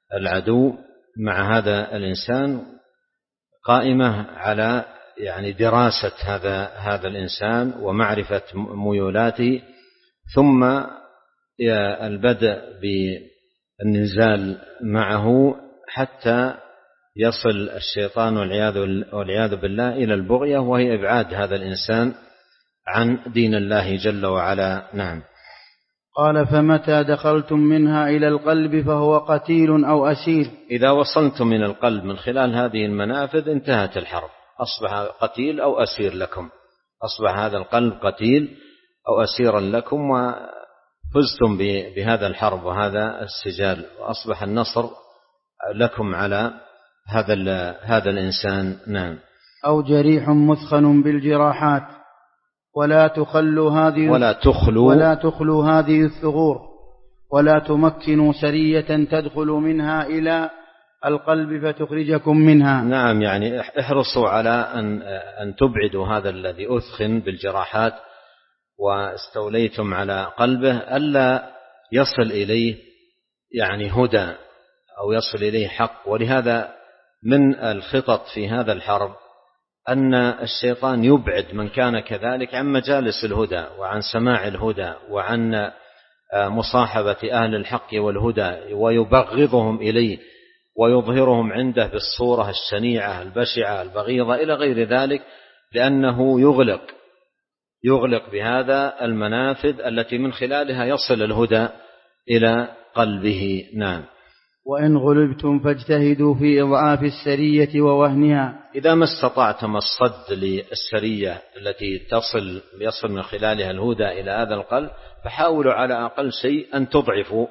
العدو مع هذا الإنسان قائمة على يعني دراسة هذا هذا الإنسان ومعرفة ميولاته، ثم البدء بالنزال معه حتى يصل الشيطان والعياذ بالله إلى البغية، وهي إبعاد هذا الإنسان عن دين الله جل وعلا. نعم. قال: فمتى دخلتم منها إلى القلب فهو قتيل أو أسير. إذا وصلتم من القلب من خلال هذه المنافذ انتهت الحرب، أصبح قتيل أو أسير لكم، أصبح هذا القلب قتيل أو أسيرا لكم، وفزتم بهذا الحرب وهذا السجال، وأصبح النصر لكم على هذا هذا الإنسان. نعم. أو جريح مثخن بالجراحات، ولا تخلوا هذه ولا تخلوا ولا تخلوا هذه الثغور، ولا تمكنوا سرية تدخل منها إلى القلب فتخرجكم منها. نعم، يعني احرصوا على أن أن تبعدوا هذا الذي أثخن بالجراحات واستوليتم على قلبه، ألا يصل إليه يعني هدى أو يصل إليه حق. ولهذا من الخطط في هذا الحرب أن الشيطان يبعد من كان كذلك عن مجالس الهدى وعن سماع الهدى وعن مصاحبة أهل الحق والهدى، ويبغضهم إليه ويظهرهم عنده بالصورة الشنيعة البشعة البغيضة إلى غير ذلك، لأنه يغلق يغلق بهذا المنافذ التي من خلالها يصل الهدى إلى قلبه. نعم. وإن غلبتم فاجتهدوا في إضعاف السرية ووهنها. إذا ما استطعتم الصد للسرية التي تصل يصل من خلالها الهدى إلى هذا القلب، فحاولوا على أقل شيء أن تضعفوا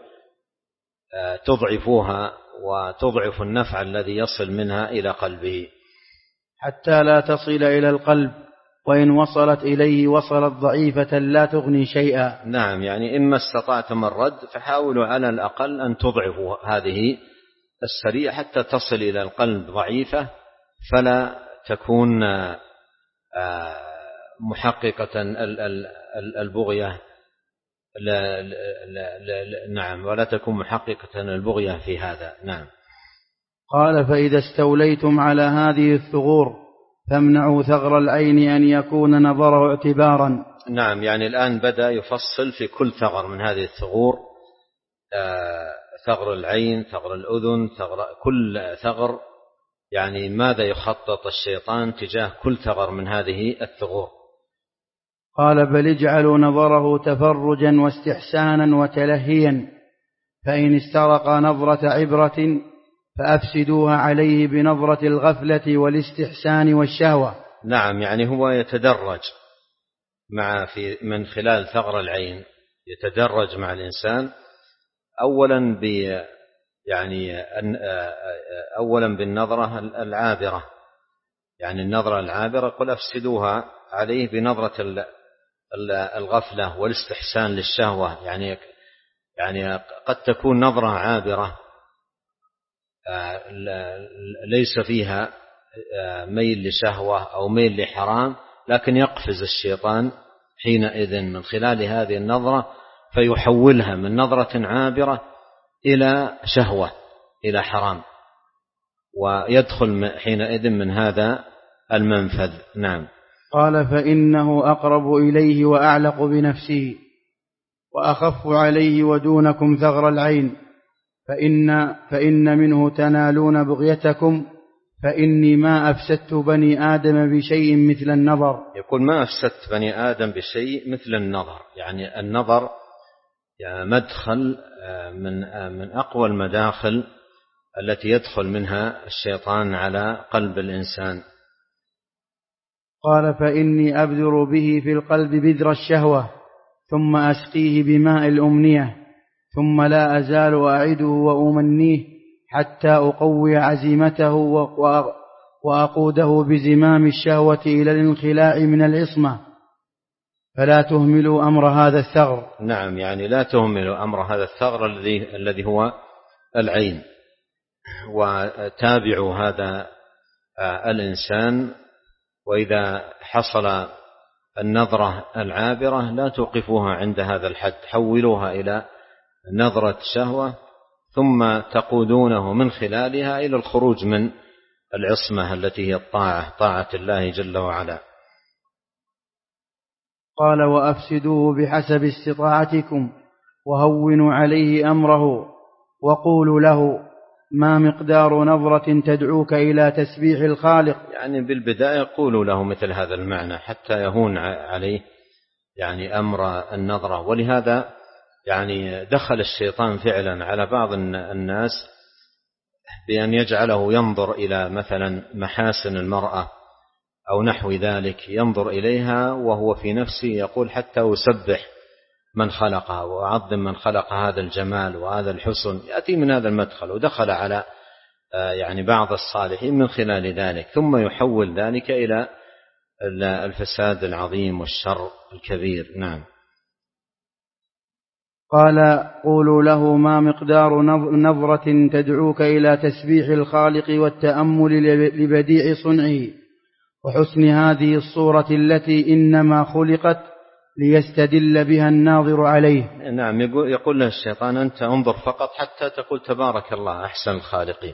تضعفوها وتضعفوا النفع الذي يصل منها إلى قلبه، حتى لا تصل إلى القلب، وإن وصلت إليه وصلت ضعيفة لا تغني شيئا. نعم، يعني إما استطعتم الرد فحاولوا على الأقل أن تضعفوا هذه السرية حتى تصل إلى القلب ضعيفة، فلا تكون محققة البغية لا لا لا لا نعم ولا تكون محققة البغية في هذا. نعم. قال: فإذا استوليتم على هذه الثغور فامنعوا ثغر العين أن يكون نظره اعتبارا. نعم، يعني الآن بدأ يفصل في كل ثغر من هذه الثغور، ثغر العين، ثغر الأذن، ثغر كل ثغر، يعني ماذا يخطط الشيطان تجاه كل ثغر من هذه الثغور. قال: بل اجعلوا نظره تفرجا واستحسانا وتلهيا، فإن استرق نظرة عبرة فأفسدوها عليه بنظرة الغفلة والاستحسان والشهوة. نعم، يعني هو يتدرج مع في من خلال ثغر العين، يتدرج مع الإنسان أولا ب يعني أولا بالنظرة العابرة، يعني النظرة العابرة قل أفسدوها عليه بنظرة الغفلة والاستحسان للشهوة، يعني يعني قد تكون نظرة عابرة ليس فيها ميل لشهوة أو ميل لحرام، لكن يقفز الشيطان حينئذ من خلال هذه النظرة فيحولها من نظرة عابرة إلى شهوة إلى حرام، ويدخل حينئذ من هذا المنفذ. نعم. قال: فإنه أقرب إليه وأعلق بنفسه وأخف عليه ودونكم ثغر العين، فإن, فإن منه تنالون بغيتكم، فإني ما أفسدت بني آدم بشيء مثل النظر. يقول: ما أفسدت بني آدم بشيء مثل النظر، يعني النظر يعني مدخل من من أقوى المداخل التي يدخل منها الشيطان على قلب الإنسان. قال: فإني أبذر به في القلب بذر الشهوة، ثم أسقيه بماء الأمنية، ثم لا أزال أعده وأمنيه حتى أقوي عزيمته وأقوده بزمام الشهوة إلى الانخلاع من العصمة، فلا تهملوا أمر هذا الثغر. نعم، يعني لا تهملوا أمر هذا الثغر الذي الذي هو العين، وتابعوا هذا الإنسان، وإذا حصل النظرة العابرة لا توقفوها عند هذا الحد، حولوها إلى نظرة شهوة، ثم تقودونه من خلالها إلى الخروج من العصمة التي هي الطاعة، طاعة الله جل وعلا. قال: وأفسدوه بحسب استطاعتكم وهونوا عليه أمره وقولوا له ما مقدار نظرة تدعوك إلى تسبيح الخالق. يعني بالبداية قولوا له مثل هذا المعنى حتى يهون عليه يعني أمر النظرة. ولهذا يعني دخل الشيطان فعلا على بعض الناس بأن يجعله ينظر إلى مثلا محاسن المرأة أو نحو ذلك، ينظر إليها وهو في نفسه يقول حتى أسبح من خلقها وأعظم من خلق هذا الجمال وهذا الحسن، يأتي من هذا المدخل. ودخل على يعني بعض الصالحين من خلال ذلك، ثم يحول ذلك إلى الفساد العظيم والشر الكبير. نعم. قال: قولوا له ما مقدار نظرة تدعوك إلى تسبيح الخالق والتأمل لبديع صنعه وحسن هذه الصورة التي إنما خلقت ليستدل بها الناظر عليه. نعم. يقول له الشيطان أنت انظر فقط حتى تقول تبارك الله أحسن الخالقين،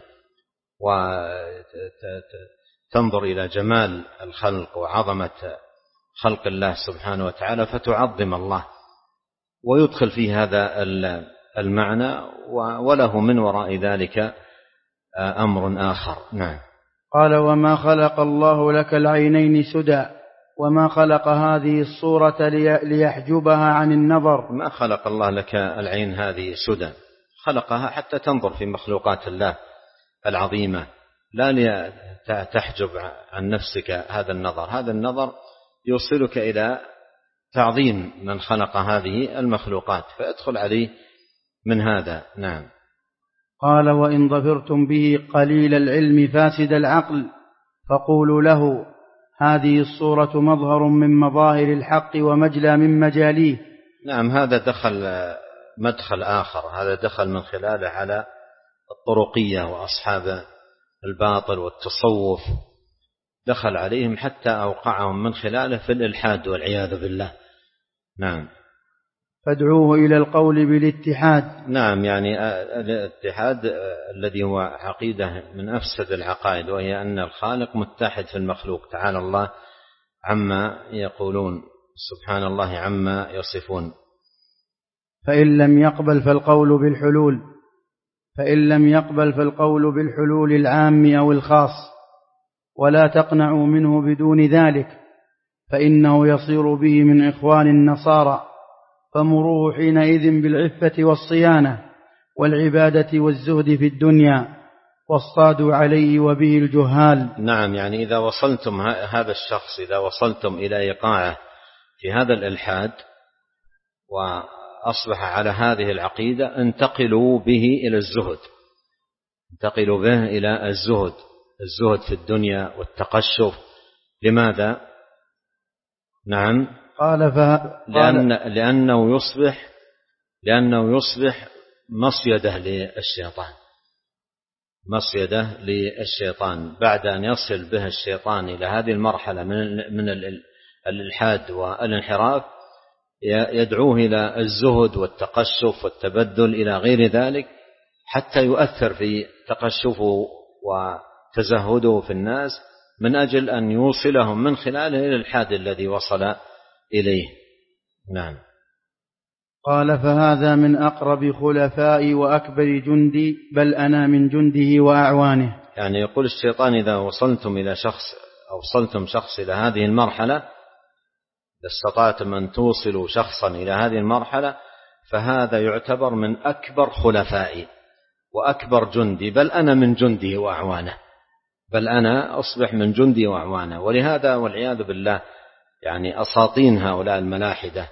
وتنظر إلى جمال الخلق وعظمة خلق الله سبحانه وتعالى فتعظم الله، ويدخل في هذا المعنى، وله من وراء ذلك أمر آخر. نعم. قال: وما خلق الله لك العينين سدى وما خلق هذه الصورة ليحجبها عن النظر. ما خلق الله لك العين هذه سدى، خلقها حتى تنظر في مخلوقات الله العظيمة، لا لتحجب عن نفسك هذا النظر. هذا النظر يوصلك إلى تعظيم من خلق هذه المخلوقات فيدخل عليه من هذا. نعم. قال: وإن ظفرتم به قليل العلم فاسد العقل فقولوا له هذه الصورة مظهر من مظاهر الحق ومجلى من مجاليه. نعم. هذا دخل مدخل آخر، هذا دخل من خلاله على الطرقية وأصحاب الباطل والتصوف، دخل عليهم حتى أوقعهم من خلاله في الإلحاد والعياذ بالله. نعم. فادعوه إلى القول بالاتحاد. نعم. يعني الاتحاد الذي هو عقيدة من أفسد العقائد، وهي أن الخالق متحد في المخلوق، تعالى الله عما يقولون، سبحان الله عما يصفون. فإن لم يقبل فالقول بالحلول فإن لم يقبل فالقول بالحلول العام أو الخاص، ولا تقنعوا منه بدون ذلك فإنه يصير به من إخوان النصارى، فمروه حينئذ بالعفة والصيانة والعبادة والزهد في الدنيا واصطادوا عليه وبه الجهال. نعم. يعني إذا وصلتم هذا الشخص، إذا وصلتم إلى إيقاعه في هذا الإلحاد وأصبح على هذه العقيدة، انتقلوا به إلى الزهد، انتقلوا به إلى الزهد الزهد في الدنيا والتقشف. لماذا؟ نعم. قال ف... لأن لأنه يصبح لأنه يصبح مصيدة للشيطان، مصيدة للشيطان بعد أن يصل به الشيطان إلى هذه المرحلة من من الإلحاد والانحراف، يدعوه إلى الزهد والتقشف والتبدل إلى غير ذلك، حتى يؤثر في تقشفه وتزهده في الناس من أجل أن يوصلهم من خلاله إلى الحاد الذي وصل إليه. نعم. قال: فهذا من أقرب خلفائي وأكبر جندي، بل أنا من جنده وأعوانه. يعني يقول الشيطان إذا وصلتم إلى شخص أو وصلتم شخص إلى هذه المرحلة، استطعتم أن توصلوا شخصا إلى هذه المرحلة، فهذا يعتبر من أكبر خلفائي وأكبر جندي، بل أنا من جنده وأعوانه، بل أنا أصبح من جندي وأعوانه. ولهذا والعياذ بالله يعني أساطين هؤلاء الملاحدة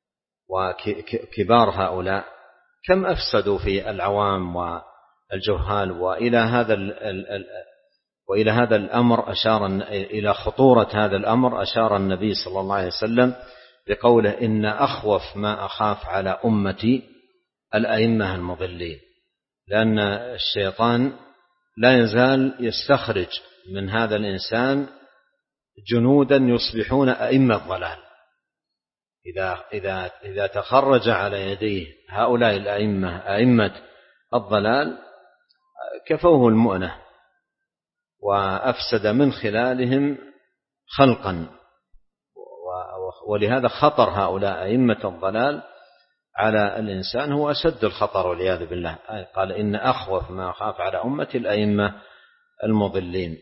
وكبار هؤلاء كم أفسدوا في العوام والجهال. وإلى هذا وإلى هذا الأمر أشار إلى خطورة هذا الأمر أشار النبي صلى الله عليه وسلم بقوله: إن أخوف ما أخاف على أمتي الأئمة المضلين. لأن الشيطان لا يزال يستخرج من هذا الإنسان جنودا يصبحون أئمة ضلال. إذا إذا إذا تخرج على يديه هؤلاء الأئمة أئمة الضلال كفوه المؤنة وأفسد من خلالهم خلقا، ولهذا خطر هؤلاء أئمة الضلال على الإنسان هو أشد الخطر والعياذ بالله. قال إن أخوف ما أخاف على أمتي الأئمة المضلين.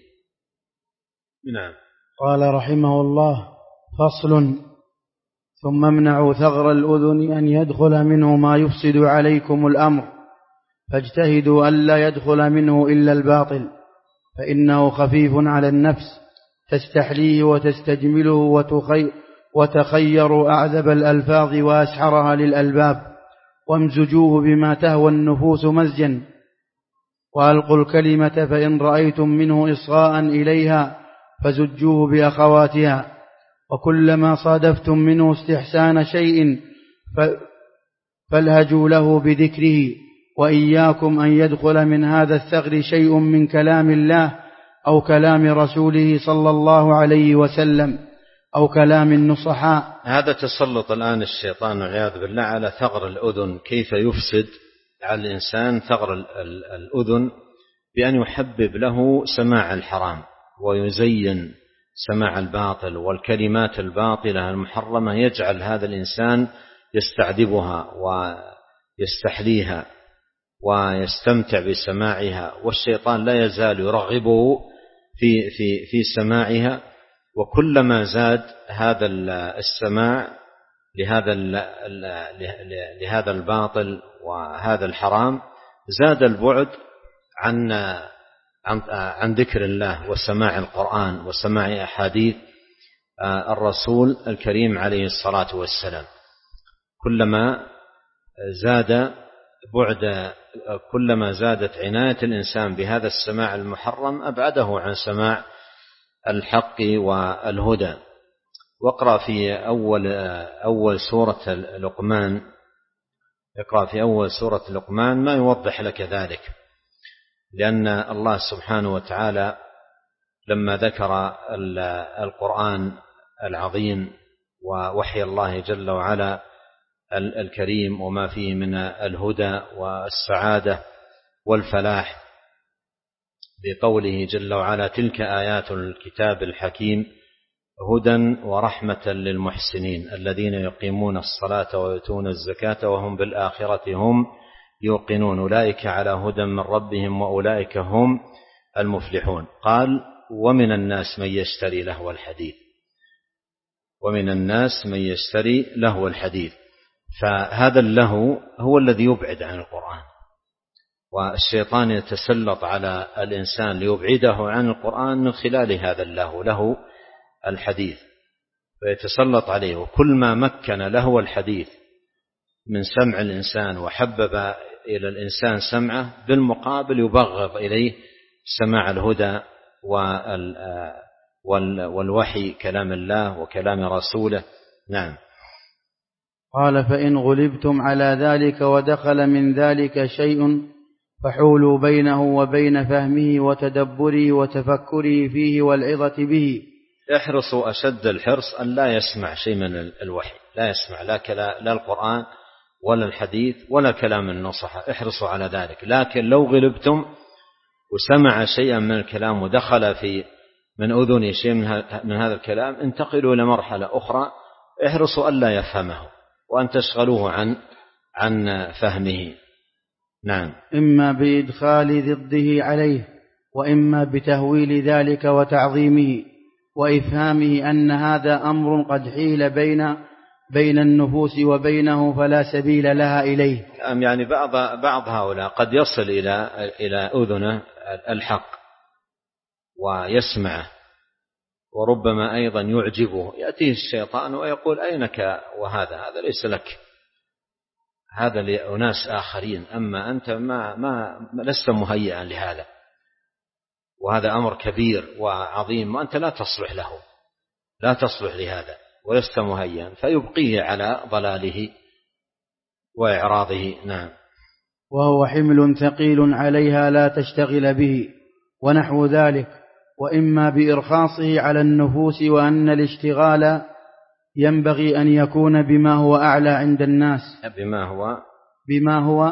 نعم. قال رحمه الله: فصل: ثم امنعوا ثغر الأذن أن يدخل منه ما يفسد عليكم الأمر، فاجتهدوا ألا يدخل منه إلا الباطل، فإنه خفيف على النفس، تستحليه وتستجمله وتخي وتخيروا أعذب الألفاظ وأسحرها للألباب، وامزجوه بما تهوى النفوس مزجا، وألقوا الكلمة فإن رأيتم منه إصغاء إليها فزجوه بأخواتها، وكلما صادفتم منه استحسان شيء فالهجوا له بذكره، وإياكم أن يدخل من هذا الثغر شيء من كلام الله أو كلام رسوله صلى الله عليه وسلم أو كلام النصحاء. هذا تسلط الآن الشيطان والعياذ بالله على ثغر الأذن، كيف يفسد على الإنسان ثغر الأذن بأن يحبب له سماع الحرام ويزين سماع الباطل والكلمات الباطلة المحرمة، يجعل هذا الإنسان يستعذبها ويستحليها ويستمتع بسماعها، والشيطان لا يزال يرغبه في في في سماعها، وكلما زاد هذا السماع لهذا لهذا الباطل وهذا الحرام زاد البعد عن عن عن ذكر الله وسماع القرآن وسماع أحاديث الرسول الكريم عليه الصلاة والسلام. كلما زاد بعد كلما زادت عناية الإنسان بهذا السماع المحرم أبعده عن سماع الحق والهدى. واقرأ في أول أول سورة لقمان اقرأ في أول سورة لقمان ما يوضح لك ذلك، لأن الله سبحانه وتعالى لما ذكر القرآن العظيم ووحي الله جل وعلا الكريم وما فيه من الهدى والسعادة والفلاح بقوله جل وعلا: تلك آيات الكتاب الحكيم هدى ورحمة للمحسنين الذين يقيمون الصلاة ويؤتون الزكاة وهم بالآخرة هم يوقنون أولئك على هدى من ربهم وأولئك هم المفلحون. قال: ومن الناس من يشتري لهو الحديث ومن الناس من يشتري لهو الحديث فهذا اللهو هو الذي يبعد عن القرآن، والشيطان يتسلط على الإنسان ليبعده عن القرآن من خلال هذا اللهو، له الحديث، فيتسلط عليه. وكل ما مكن لهو الحديث من سمع الإنسان وحبب إلى الإنسان سمعه، بالمقابل يبغض إليه سماع الهدى والوحي كلام الله وكلام رسوله. نعم. قال: فإن غلبتم على ذلك ودخل من ذلك شيء فحولوا بينه وبين فهمه وتدبره وتفكره فيه والعظة به. احرصوا أشد الحرص أن لا يسمع شيء من الوحي، لا يسمع لا, لا القرآن ولا الحديث ولا كلام النصحة، احرصوا على ذلك. لكن لو غلبتم وسمع شيئا من الكلام ودخل في من أذن شيء من هذا الكلام، انتقلوا إلى مرحلة أخرى، احرصوا ألا يفهمه وأن تشغلوه عن عن فهمه. نعم. إما بإدخال ضده عليه، وإما بتهويل ذلك وتعظيمه وإفهامه أن هذا أمر قد حيل بين بين النفوس وبينه فلا سبيل لها إليه. يعني بعض بعض هؤلاء قد يصل إلى إلى أذنه الحق ويسمعه، وربما أيضا يعجبه، يأتيه الشيطان ويقول: أينك وهذا هذا ليس لك، هذا لأناس آخرين، أما أنت ما ما لست مهيئا لهذا، وهذا أمر كبير وعظيم وأنت لا تصلح له، لا تصلح لهذا ولست مهيئا، فيبقيه على ضلاله وإعراضه. نعم. وهو حمل ثقيل عليها لا تشتغل به ونحو ذلك. وإما بإرخاصه على النفوس، وأن الاشتغال ينبغي أن يكون بما هو أعلى عند الناس، بما هو بما هو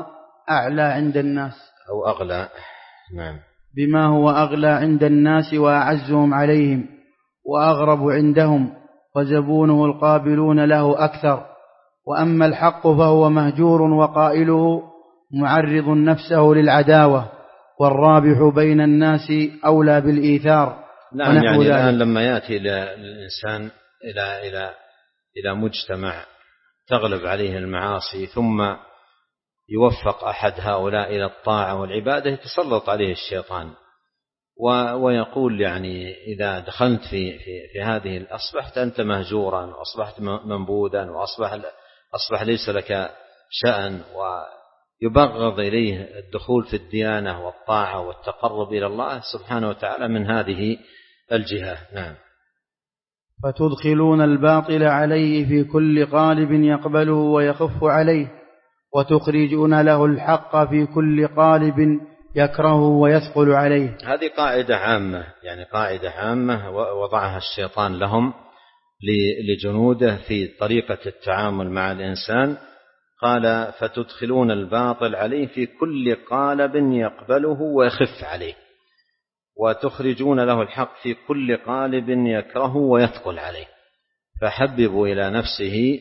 أعلى عند الناس أو أغلى. نعم. بما هو أغلى عند الناس وأعزهم عليهم وأغرب عندهم، وزبونه القابلون له أكثر. وأما الحق فهو مهجور، وقائله معرض نفسه للعداوة، والرابح بين الناس أولى بالإيثار. نعم. يعني ذلك. الآن لما يأتي الإنسان إلى إلى إلى مجتمع تغلب عليه المعاصي، ثم يوفق أحد هؤلاء إلى الطاعة والعبادة، يتسلط عليه الشيطان ويقول يعني إذا دخلت في في في هذه أصبحت أنت مهجورا، وأصبحت منبوذا، وأصبح أصبح ليس لك شأن، ويبغض إليه الدخول في الديانة والطاعة والتقرب إلى الله سبحانه وتعالى من هذه الجهة. نعم. فتدخلون الباطل عليه في كل قالب يقبله ويخف عليه، وتخرجون له الحق في كل قالب يكرهه ويثقل عليه. هذه قاعدة عامة، يعني قاعدة عامة وضعها الشيطان لهم لجنوده في طريقة التعامل مع الإنسان. قال فتدخلون الباطل عليه في كل قالب يقبله ويخف عليه، وتخرجون له الحق في كل قالب يكرهه ويثقل عليه. فحببوا إلى نفسه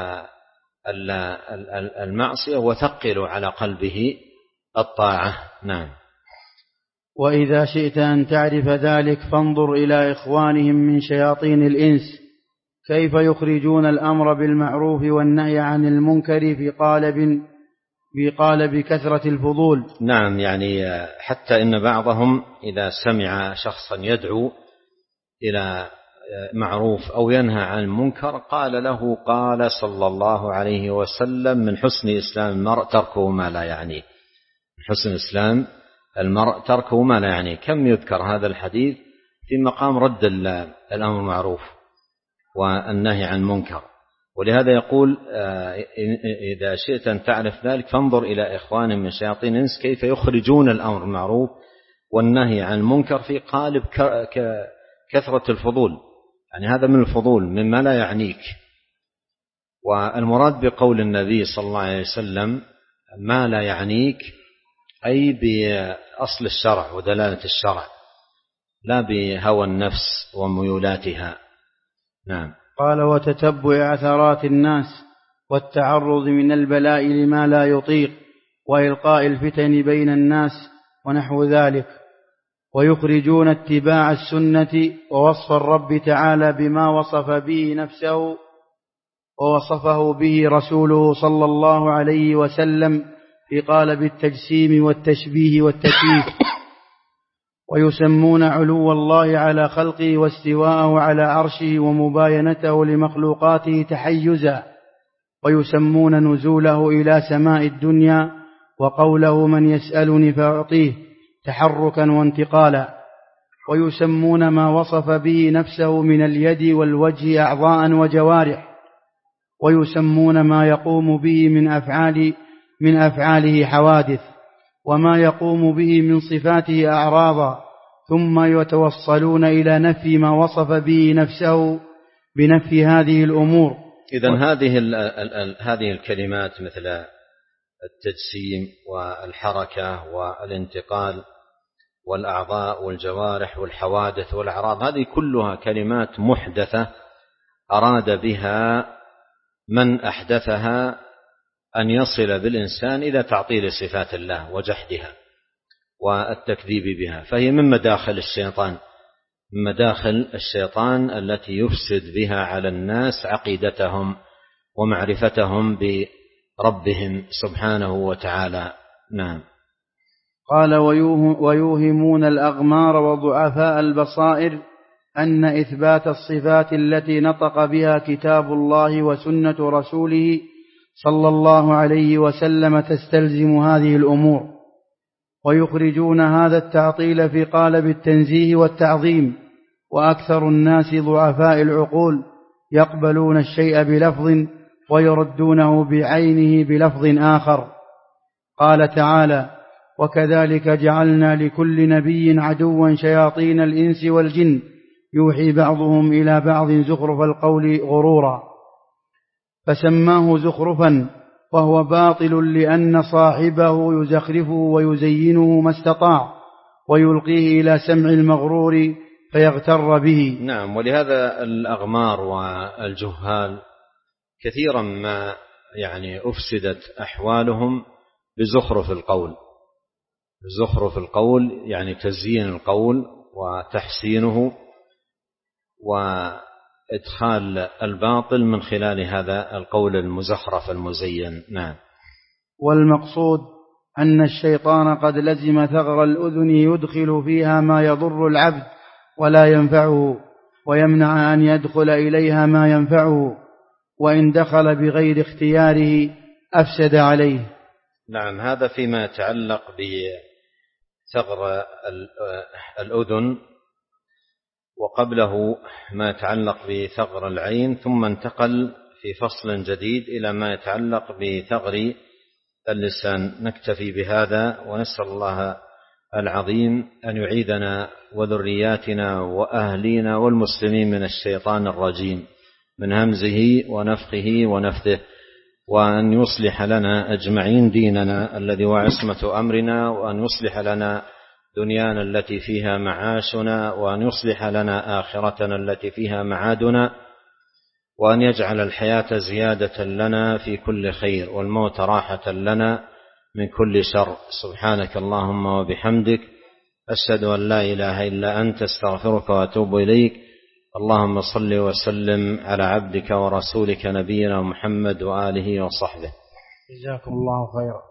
المعصية وثقلوا على قلبه الطاعة. نعم. وإذا شئت أن تعرف ذلك فانظر إلى إخوانهم من شياطين الإنس كيف يخرجون الأمر بالمعروف والنهي عن المنكر في قالب في قالب كثرة الفضول. نعم. يعني حتى إن بعضهم إذا سمع شخصا يدعو إلى معروف أو ينهى عن المنكر قال له قال صلى الله عليه وسلم من حسن إسلام المرء تركه ما لا يعنيه. من حسن إسلام المرء تركه ما لا يعنيه. كم يذكر هذا الحديث في مقام رد الأمر معروف والنهي عن منكر. ولهذا يقول إذا شئت أن تعرف ذلك فانظر إلى إخوان من شياطين الإنس كيف يخرجون الأمر معروف والنهي عن المنكر في قالب كثرة الفضول. يعني هذا من الفضول مما لا يعنيك. والمراد بقول النبي صلى الله عليه وسلم ما لا يعنيك أي بأصل الشرع ودلالة الشرع، لا بهوى النفس وميولاتها. نعم. قال وتتبع عثرات الناس والتعرض من البلاء لما لا يطيق وإلقاء الفتن بين الناس ونحو ذلك، ويخرجون اتباع السنة ووصف الرب تعالى بما وصف به نفسه ووصفه به رسوله صلى الله عليه وسلم في قالب التجسيم والتشبيه والتكييف. ويسمون علو الله على خلقه واستواءه على عرشه ومباينته لمخلوقاته تحيزا، ويسمون نزوله إلى سماء الدنيا وقوله من يسألني فأعطيه تحركا وانتقالا، ويسمون ما وصف به نفسه من اليد والوجه أعضاء وجوارح، ويسمون ما يقوم به من أفعال من أفعاله حوادث، وما يقوم به من صفاته أعراضا، ثم يتوصلون إلى نفي ما وصف به نفسه بنفي هذه الأمور. إذن هذه هذه الكلمات مثل التجسيم والحركة والانتقال والأعضاء والجوارح والحوادث والأعراض، هذه كلها كلمات محدثة أراد بها من أحدثها أن يصل بالإنسان إلى تعطيل صفات الله وجحدها والتكذيب بها، فهي من مداخل الشيطان من مداخل الشيطان التي يفسد بها على الناس عقيدتهم ومعرفتهم بربهم سبحانه وتعالى. نعم. قال ويوهمون الأغمار وضعفاء البصائر أن إثبات الصفات التي نطق بها كتاب الله وسنة رسوله صلى الله عليه وسلم تستلزم هذه الأمور، ويخرجون هذا التعطيل في قالب التنزيه والتعظيم. وأكثر الناس ضعفاء العقول يقبلون الشيء بلفظ ويردونه بعينه بلفظ آخر. قال تعالى وكذلك جعلنا لكل نبي عدوا شياطين الإنس والجن يوحي بعضهم إلى بعض زخرف القول غرورا، فسماه زخرفا وهو باطل لأن صاحبه يزخرفه ويزينه ما استطاع ويلقيه إلى سمع المغرور فيغتر به. نعم، ولهذا الأغمار والجهال كثيرا ما يعني أفسدت أحوالهم بزخرف القول. زخرف القول يعني تزيين القول وتحسينه وإدخال الباطل من خلال هذا القول المزخرف المزين. نعم. والمقصود أن الشيطان قد لزم ثغر الأذن يدخل فيها ما يضر العبد ولا ينفعه، ويمنع أن يدخل إليها ما ينفعه، وإن دخل بغير اختياره أفسد عليه. نعم، هذا فيما يتعلق بثغر الأذن، وقبله ما يتعلق بثغر العين، ثم انتقل في فصل جديد إلى ما يتعلق بثغر اللسان. نكتفي بهذا ونسأل الله العظيم أن يعيذنا وذرياتنا وأهلينا والمسلمين من الشيطان الرجيم من همزه ونفخه ونفثه، وأن يصلح لنا أجمعين ديننا الذي هو عصمة أمرنا، وأن يصلح لنا دنيانا التي فيها معاشنا، وأن يصلح لنا آخرتنا التي فيها معادنا، وأن يجعل الحياة زيادة لنا في كل خير والموت راحة لنا من كل شر. سبحانك اللهم وبحمدك، أشهد أن لا إله إلا أنت، استغفرك وأتوب إليك. اللهم صل وسلم على عبدك ورسولك نبينا محمد وآله وصحبه. جزاكم الله خيرا.